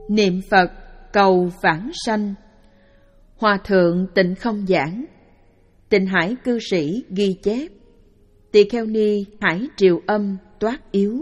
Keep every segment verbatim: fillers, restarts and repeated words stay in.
Niệm Phật cầu vãng sanh. Hòa thượng Tịnh Không giảng. Tịnh Hải cư sĩ ghi chép. Tỳ kheo ni hải triều âm toát yếu.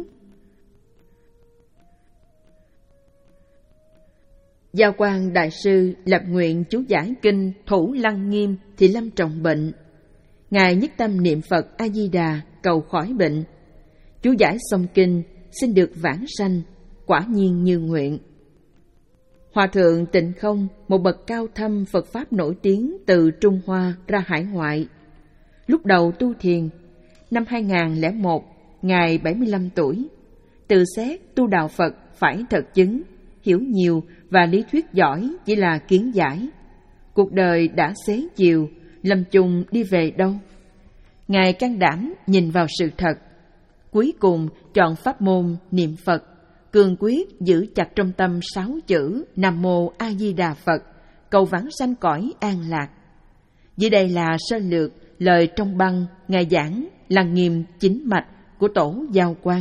Giao Quang Đại Sư lập nguyện chú giải kinh Thủ Lăng Nghiêm thì lâm trọng bệnh. Ngài nhất tâm niệm Phật A Di Đà cầu khỏi bệnh. Chú giải xong kinh xin được vãng sanh, quả nhiên như nguyện. Hòa thượng Tịnh Không, một bậc cao thâm Phật pháp nổi tiếng từ Trung Hoa ra hải ngoại. Lúc đầu tu thiền, năm hai nghìn không trăm lẻ một, ngài bảy mươi lăm tuổi. Từ xét tu đạo Phật phải thật chứng, hiểu nhiều và lý thuyết giỏi chỉ là kiến giải. Cuộc đời đã xế chiều, lâm chung đi về đâu? Ngài can đảm nhìn vào sự thật. Cuối cùng chọn pháp môn niệm Phật, cương quyết giữ chặt trong tâm sáu chữ Nam Mô A Di Đà Phật, cầu vãng sanh cõi an lạc. Dưới đây là sơ lược lời trong băng ngài giảng Lăng Nghiêm chính mạch của tổ Giao Quang.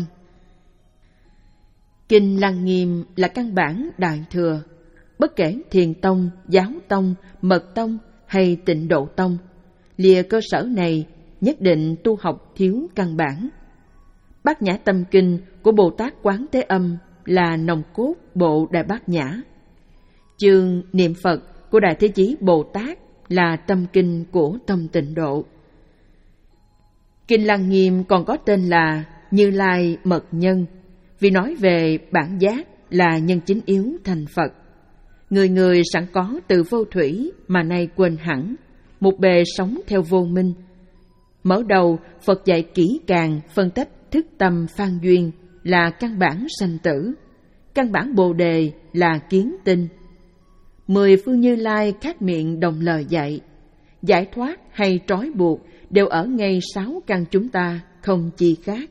Kinh Lăng Nghiêm là căn bản đại thừa. Bất kể Thiền Tông, Giáo Tông, Mật Tông hay Tịnh Độ Tông, lìa cơ sở này nhất định tu học thiếu căn bản. Bát Nhã Tâm Kinh của Bồ Tát Quán Thế Âm là nòng cốt bộ Đại Bát Nhã. Chương Niệm Phật của Đại Thế Chí Bồ Tát là tâm kinh của Tông Tịnh Độ. Kinh Lăng Nghiêm còn có tên là Như Lai Mật Nhân, vì nói về bản giác là nhân chính yếu thành Phật. Người người sẵn có từ vô thủy mà nay quên hẳn, một bề sống theo vô minh. Mở đầu Phật dạy kỹ càng phân tích thức tâm phan duyên là căn bản sanh tử, căn bản bồ đề là kiến tinh. Mười phương Như Lai khác miệng đồng lời dạy, giải thoát hay trói buộc đều ở ngay sáu căn chúng ta, không chi khác.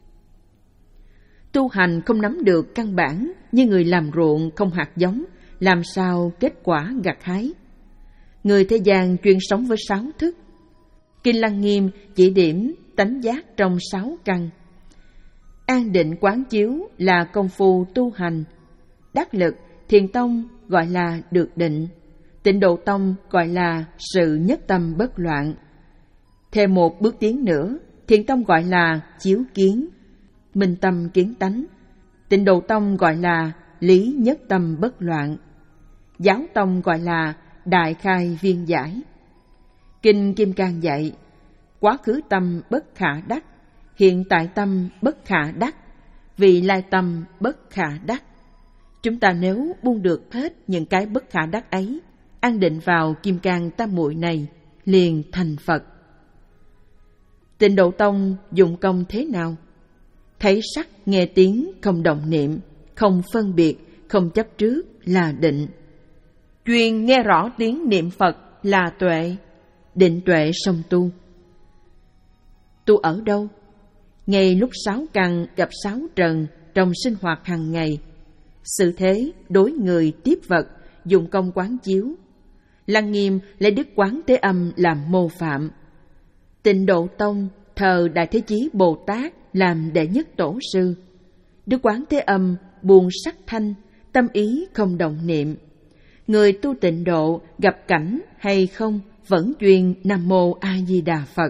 Tu hành không nắm được căn bản, như người làm ruộng không hạt giống, làm sao kết quả gặt hái. Người thế gian chuyên sống với sáu thức. Kinh Lăng Nghiêm chỉ điểm tánh giác trong sáu căn. An định quán chiếu là công phu tu hành. Đắc lực Thiền Tông gọi là được định, Tịnh Độ Tông gọi là sự nhất tâm bất loạn. Thêm một bước tiến nữa, Thiền Tông gọi là chiếu kiến, minh tâm kiến tánh. Tịnh Độ Tông gọi là lý nhất tâm bất loạn. Giáo Tông gọi là đại khai viên giải. Kinh Kim Cang dạy, quá khứ tâm bất khả đắc, hiện tại tâm bất khả đắc, vị lai tâm bất khả đắc. Chúng ta nếu buông được hết những cái bất khả đắc ấy, an định vào Kim Cang Tam Muội này, liền thành Phật. Tịnh Độ Tông dụng công thế nào? Thấy sắc nghe tiếng không động niệm, không phân biệt, không chấp trước là định. Chuyên nghe rõ tiếng niệm Phật là tuệ, định tuệ song tu. Tu ở đâu? Ngay lúc sáu căn gặp sáu trần trong sinh hoạt hàng ngày, sự thế đối người tiếp vật, dùng công quán chiếu. Lăng Nghiêm lấy Đức Quán Thế Âm làm mô phạm. Tịnh Độ Tông thờ Đại Thế Chí Bồ Tát làm đệ nhất tổ sư. Đức Quán Thế Âm buông sắc thanh, tâm ý không động niệm. Người tu tịnh độ gặp cảnh hay không vẫn chuyên Nam Mô A Di Đà Phật.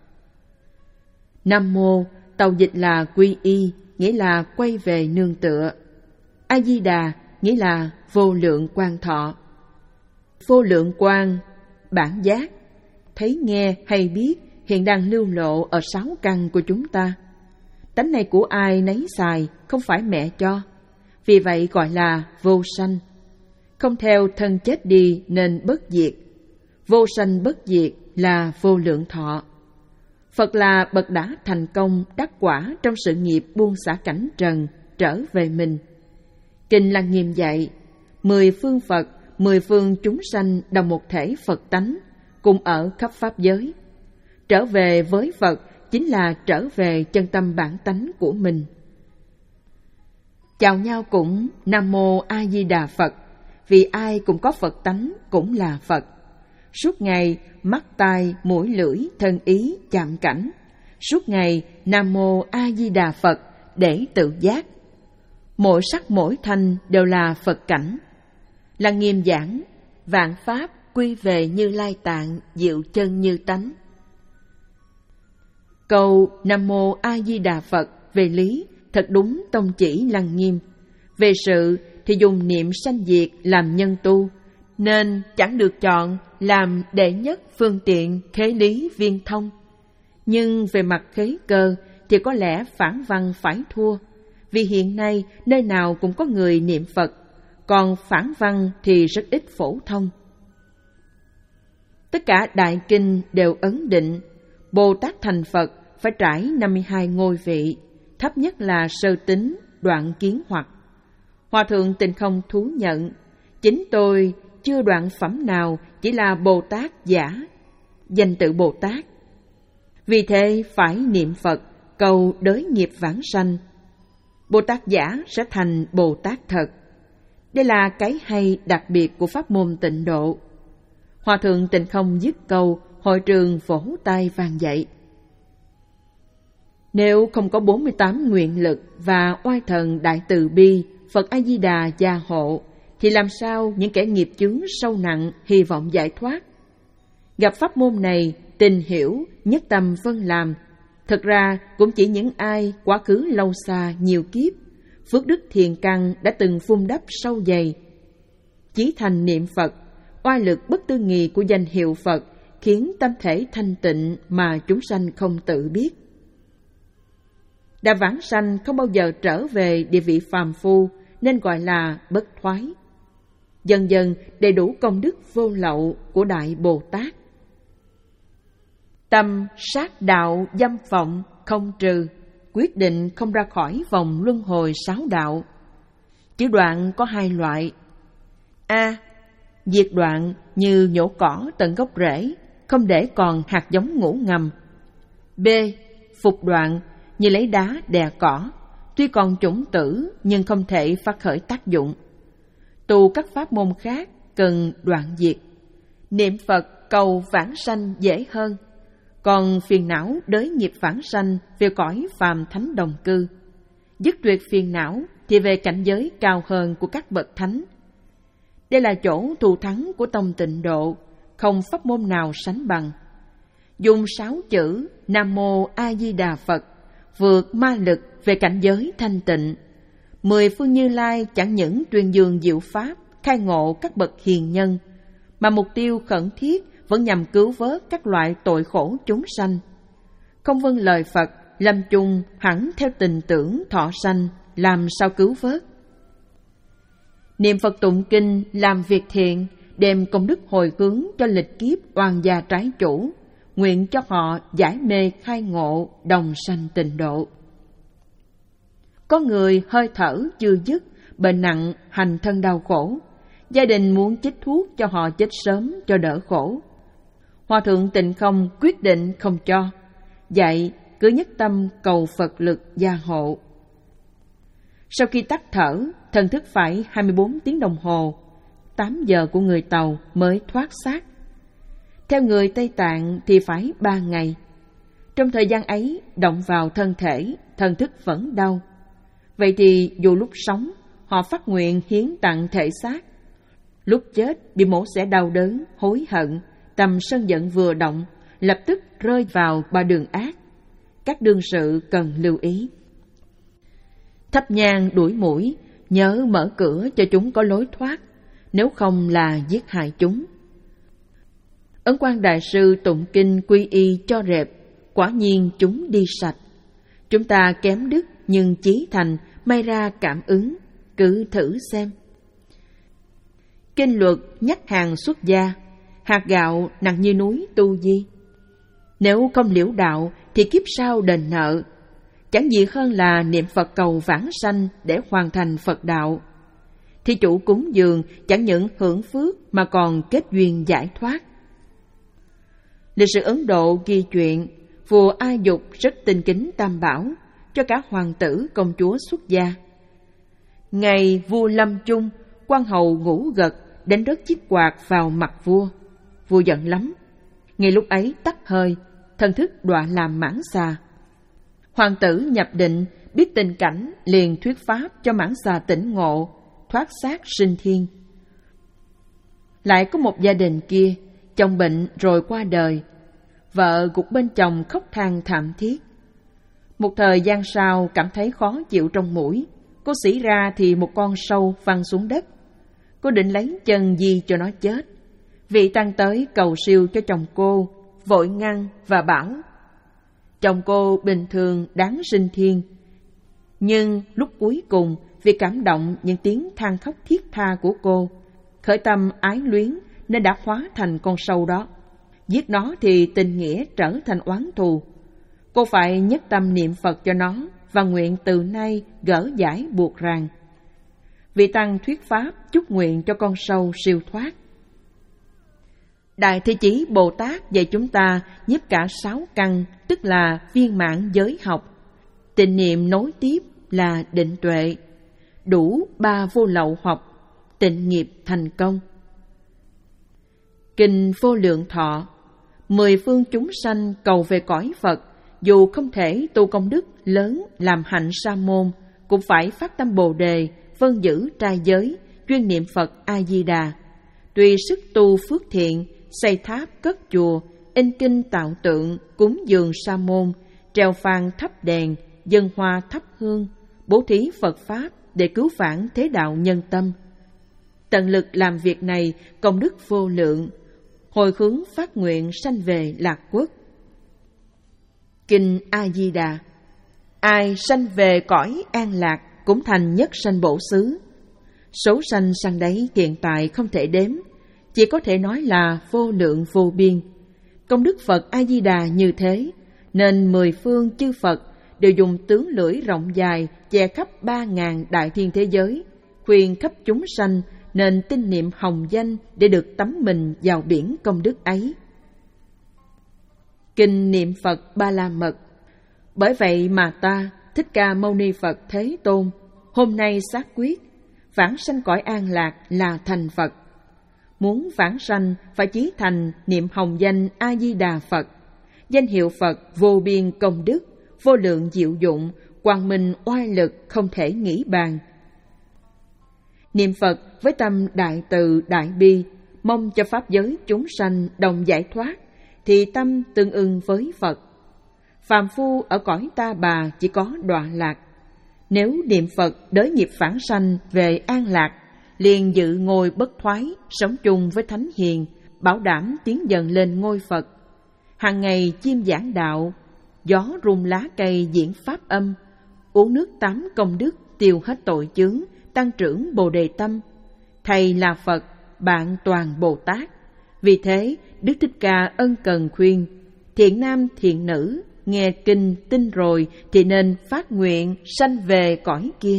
Nam Mô tàu dịch là quy y, nghĩa là quay về nương tựa. A Di Đà nghĩa là vô lượng quang thọ. Vô lượng quang, bản giác, thấy nghe hay biết hiện đang lưu lộ ở sáu căn của chúng ta. Tánh này của ai nấy xài, không phải mẹ cho, vì vậy gọi là vô sanh. Không theo thân chết đi nên bất diệt. Vô sanh bất diệt là vô lượng thọ. Phật là bậc đã thành công đắc quả trong sự nghiệp buông xả cảnh trần, trở về mình. Kinh Lăng Nghiêm dạy, mười phương Phật, mười phương chúng sanh đồng một thể Phật tánh, cùng ở khắp pháp giới. Trở về với Phật chính là trở về chân tâm bản tánh của mình. Chào nhau cũng Nam Mô A Di Đà Phật, vì ai cũng có Phật tánh cũng là Phật. Suốt ngày mắt tai mũi lưỡi thân ý chạm cảnh, suốt ngày Nam Mô A Di Đà Phật để tự giác. Mỗi sắc mỗi thanh đều là Phật cảnh. Lăng Nghiêm giảng, vạn pháp quy về Như Lai Tạng, diệu chân như tánh. Câu Nam Mô A Di Đà Phật về lý thật đúng tông chỉ Lăng Nghiêm. Về sự thì dùng niệm sanh diệt làm nhân tu, nên chẳng được chọn làm đệ nhất phương tiện khế lý viên thông. Nhưng về mặt khế cơ thì có lẽ phản văn phải thua, vì hiện nay nơi nào cũng có người niệm Phật, còn phản văn thì rất ít phổ thông. Tất cả đại kinh đều ấn định Bồ Tát thành Phật phải trải năm mươi hai ngôi vị, thấp nhất là sơ tính, đoạn kiến hoặc. Hòa thượng Tịnh Không thú nhận, chính tôi chưa đoạn phẩm nào chỉ là Bồ Tát giả, danh tự Bồ Tát. Vì thế phải niệm Phật, cầu đới nghiệp vãng sanh. Bồ Tát giả sẽ thành Bồ Tát thật. Đây là cái hay đặc biệt của pháp môn Tịnh Độ. Hòa thượng Tịnh Không dứt câu, hội trường vỗ tay vang dậy. Nếu không có bốn mươi tám nguyện lực và oai thần đại từ bi Phật A Di Đà gia hộ, thì làm sao những kẻ nghiệp chướng sâu nặng hy vọng giải thoát? Gặp pháp môn này, tìm hiểu, nhất tâm vân làm, thật ra cũng chỉ những ai quá khứ lâu xa nhiều kiếp, phước đức thiền căn đã từng vun đắp sâu dày. Chí thành niệm Phật, oai lực bất tư nghì của danh hiệu Phật khiến tâm thể thanh tịnh mà chúng sanh không tự biết. Đã vãng sanh không bao giờ trở về địa vị phàm phu nên gọi là bất thoái. Dần dần đầy đủ công đức vô lậu của Đại Bồ Tát. Tâm sát đạo dâm vọng không trừ, quyết định không ra khỏi vòng luân hồi sáu đạo. Chữ đoạn có hai loại. A. Diệt đoạn như nhổ cỏ tận gốc rễ, không để còn hạt giống ngủ ngầm. B. Phục đoạn như lấy đá đè cỏ, tuy còn chủng tử nhưng không thể phát khởi tác dụng. Tu các pháp môn khác cần đoạn diệt. Niệm Phật cầu vãng sanh dễ hơn, còn phiền não đới nghiệp vãng sanh về cõi phàm thánh đồng cư. Dứt tuyệt phiền não thì về cảnh giới cao hơn của các bậc thánh. Đây là chỗ thù thắng của tông Tịnh Độ, không pháp môn nào sánh bằng. Dùng sáu chữ Nam Mô A Di Đà Phật vượt ma lực về cảnh giới thanh tịnh. Mười phương Như Lai chẳng những tuyên dương diệu pháp, khai ngộ các bậc hiền nhân, mà mục tiêu khẩn thiết vẫn nhằm cứu vớt các loại tội khổ chúng sanh. Không vâng lời Phật, lâm chung hẳn theo tình tưởng thọ sanh, làm sao cứu vớt? Niệm Phật tụng kinh, làm việc thiện, đem công đức hồi hướng cho lịch kiếp oan gia trái chủ, nguyện cho họ giải mê khai ngộ, đồng sanh Tịnh Độ. Có người hơi thở chưa dứt, bệnh nặng, hành thân đau khổ, gia đình muốn chích thuốc cho họ chết sớm cho đỡ khổ. Hòa thượng Tịnh Không quyết định không cho, dạy cứ nhất tâm cầu Phật lực gia hộ. Sau khi tắt thở, thần thức phải hai mươi bốn tiếng đồng hồ, tám giờ của người Tàu mới thoát xác. Theo người Tây Tạng thì phải ba ngày. Trong thời gian ấy, động vào thân thể, thần thức vẫn đau. Vậy thì dù lúc sống, họ phát nguyện hiến tặng thể xác. Lúc chết bị mổ xẻ đau đớn, hối hận, tâm sân giận vừa động, lập tức rơi vào ba đường ác. Các đương sự cần lưu ý. Thắp nhang đuổi muỗi, nhớ mở cửa cho chúng có lối thoát, nếu không là giết hại chúng. Ấn Quang Đại Sư tụng kinh quy y cho rệp, quả nhiên chúng đi sạch. Chúng ta kém đức nhưng chí thành, may ra cảm ứng, cứ thử xem. Kinh luật nhắc hàng xuất gia, hạt gạo nặng như núi tu di. Nếu không liễu đạo thì kiếp sau đền nợ. Chẳng gì hơn là niệm Phật cầu vãng sanh để hoàn thành Phật đạo. Thì chủ cúng dường chẳng những hưởng phước mà còn kết duyên giải thoát. Lịch sử Ấn Độ ghi chuyện vua A Dục rất tinh kính Tam Bảo, cho cả hoàng tử công chúa xuất gia. Ngày vua lâm chung, quan hầu ngủ gật đánh rớt chiếc quạt vào mặt vua. Vua giận lắm. Ngay lúc ấy tắt hơi, thần thức đọa làm mãn xà. Hoàng tử nhập định, biết tình cảnh liền thuyết pháp cho mãn xà tỉnh ngộ, thoát xác sinh thiên. Lại có một gia đình kia, chồng bệnh rồi qua đời, vợ gục bên chồng khóc than thảm thiết. Một thời gian sau cảm thấy khó chịu trong mũi, cô xỉ ra thì một con sâu văng xuống đất. Cô định lấy chân di cho nó chết. Vị tăng tới cầu siêu cho chồng cô, vội ngăn và bảo: chồng cô bình thường đáng sinh thiên, nhưng lúc cuối cùng vì cảm động những tiếng than khóc thiết tha của cô, khởi tâm ái luyến nên đã hóa thành con sâu đó. Giết nó thì tình nghĩa trở thành oán thù. Cô phải nhất tâm niệm Phật cho nó và nguyện từ nay gỡ giải buộc ràng. Vị tăng thuyết pháp chúc nguyện cho con sâu siêu thoát. Đại Thế Chí Bồ Tát dạy chúng ta nhiếp cả sáu căn, tức là viên mãn giới học. Tịnh niệm nối tiếp là định tuệ. Đủ ba vô lậu học, tịnh nghiệp thành công. Kinh Vô Lượng Thọ: mười phương chúng sanh cầu về cõi Phật, dù không thể tu công đức lớn làm hạnh sa môn, cũng phải phát tâm Bồ đề, vân giữ trai giới, chuyên niệm Phật A Di Đà. Tùy sức tu phước thiện, xây tháp cất chùa, in kinh tạo tượng, cúng dường sa môn, treo phàn thắp đèn, dâng hoa thắp hương, bố thí Phật pháp để cứu vãn thế đạo nhân tâm. Tận lực làm việc này công đức vô lượng, hồi hướng phát nguyện sanh về lạc quốc. Kinh A Di Đà: ai sanh về cõi an lạc cũng thành nhất sanh bổ xứ. Số sanh sang đấy hiện tại không thể đếm, chỉ có thể nói là vô lượng vô biên. Công đức Phật A Di Đà như thế, nên mười phương chư Phật đều dùng tướng lưỡi rộng dài che khắp ba ngàn đại thiên thế giới, khuyên khắp chúng sanh nên tin niệm hồng danh để được tắm mình vào biển công đức ấy. Kinh niệm Phật Ba La Mật: bởi vậy mà ta, Thích Ca Mâu Ni Phật Thế Tôn, hôm nay xác quyết, vãng sanh cõi an lạc là thành Phật. Muốn vãng sanh phải chí thành niệm hồng danh A Di Đà Phật. Danh hiệu Phật vô biên công đức, vô lượng diệu dụng, quang minh oai lực không thể nghĩ bàn. Niệm Phật với tâm đại từ đại bi, mong cho pháp giới chúng sanh đồng giải thoát, thì tâm tương ưng với Phật. Phàm phu ở cõi ta bà chỉ có đọa lạc. Nếu niệm Phật đới nghiệp phản sanh về an lạc, liền dự ngồi bất thoái, sống chung với thánh hiền, bảo đảm tiến dần lên ngôi Phật. Hàng ngày chim giảng đạo, gió rung lá cây diễn pháp âm, uống nước tám công đức tiêu hết tội chướng, tăng trưởng bồ đề tâm. Thầy là Phật, bạn toàn Bồ Tát. Vì thế Đức Thích Ca ân cần khuyên: thiện nam thiện nữ, nghe kinh tin rồi thì nên phát nguyện sanh về cõi kia.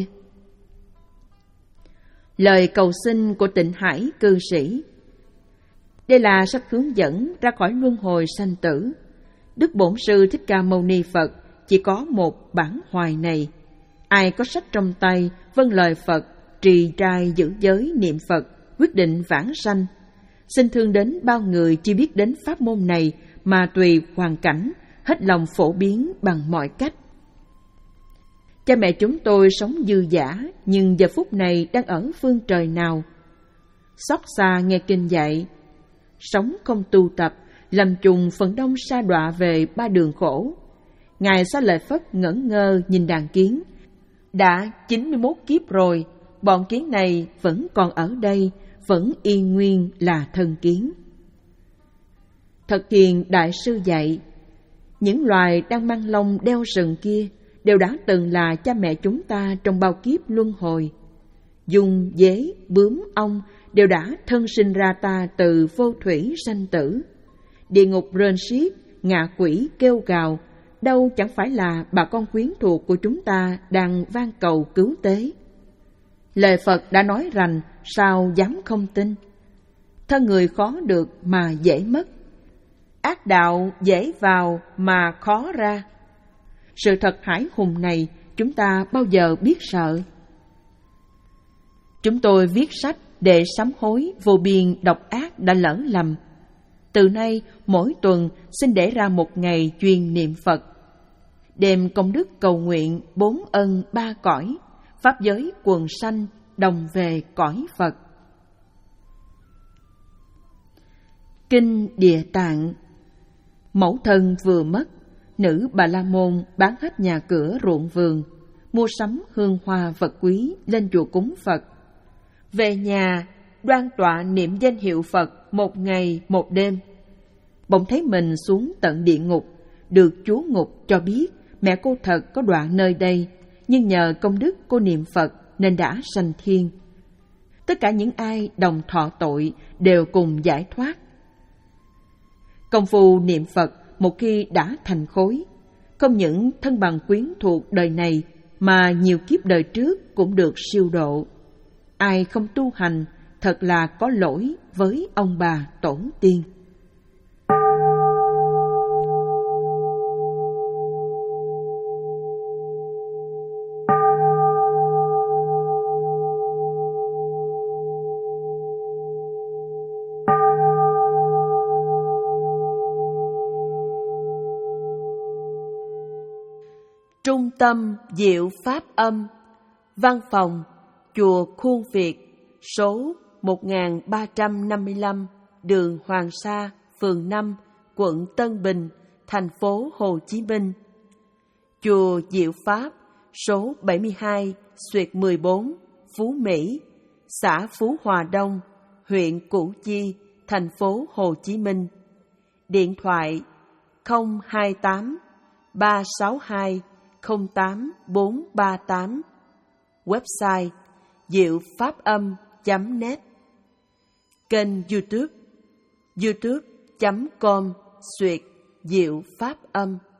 Lời cầu xin của Tịnh Hải cư sĩ. Đây là sách hướng dẫn ra khỏi luân hồi sanh tử. Đức Bổn Sư Thích Ca Mâu Ni Phật chỉ có một bản hoài này. Ai có sách trong tay, vâng lời Phật, trì trai giữ giới niệm Phật, quyết định vãng sanh. Xin thương đến bao người chỉ biết đến pháp môn này mà tùy hoàn cảnh, hết lòng phổ biến bằng mọi cách. Cha mẹ chúng tôi sống dư dả, nhưng giờ phút này đang ở phương trời nào? Xót xa nghe kinh dạy, sống không tu tập, lầm trùng phần đông sa đọa về ba đường khổ. Ngài Xá Lợi Phất ngẩn ngơ nhìn đàn kiến. Đã chín mươi mốt kiếp rồi, bọn kiến này vẫn còn ở đây, vẫn y nguyên là thân kiến. Thật hiền đại sư dạy, những loài đang mang lông đeo sừng kia đều đã từng là cha mẹ chúng ta trong bao kiếp luân hồi. Dung, dế, bướm, ong đều đã thân sinh ra ta từ vô thủy sanh tử. Địa ngục rên xiết, ngạ quỷ kêu gào, đâu chẳng phải là bà con quyến thuộc của chúng ta đang van cầu cứu tế. Lời Phật đã nói rằng sao dám không tin. Thân người khó được mà dễ mất, ác đạo dễ vào mà khó ra. Sự thật hãi hùng này chúng ta bao giờ biết sợ. Chúng tôi viết sách để sám hối vô biên độc ác đã lỡ lầm. Từ nay mỗi tuần xin để ra một ngày chuyên niệm Phật. đem công đức cầu nguyện bốn ân ba cõi, pháp giới quần sanh đồng về cõi Phật. Kinh Địa Tạng. Mẫu thân vừa mất, nữ Bà La Môn bán hết nhà cửa ruộng vườn, mua sắm hương hoa vật quý lên chùa cúng Phật. Về nhà, đoan tọa niệm danh hiệu Phật một ngày một đêm. Bỗng thấy mình xuống tận địa ngục, được chúa ngục cho biết mẹ cô thật có đoạn nơi đây, nhưng nhờ công đức cô niệm Phật nên đã sanh thiên. Tất cả những ai đồng thọ tội đều cùng giải thoát. Công phu niệm Phật một khi đã thành khối, không những thân bằng quyến thuộc đời này mà nhiều kiếp đời trước cũng được siêu độ. Ai không tu hành thật là có lỗi với ông bà tổ tiên. Trung tâm Diệu Pháp Âm, Văn phòng Chùa Khuôn Việt, số một nghìn ba trăm năm mươi lăm, đường Hoàng Sa, phường năm, quận Tân Bình, thành phố Hồ Chí Minh. Chùa Diệu Pháp, số bảy mươi hai, xuyệt mười bốn, Phú Mỹ, xã Phú Hòa Đông, huyện Củ Chi, thành phố Hồ Chí Minh. Điện thoại không hai tám ba sáu hai không tám bốn ba tám. Website diệu pháp âm chấm net. Kênh YouTube youtube chấm com xuyệt diệu pháp âm.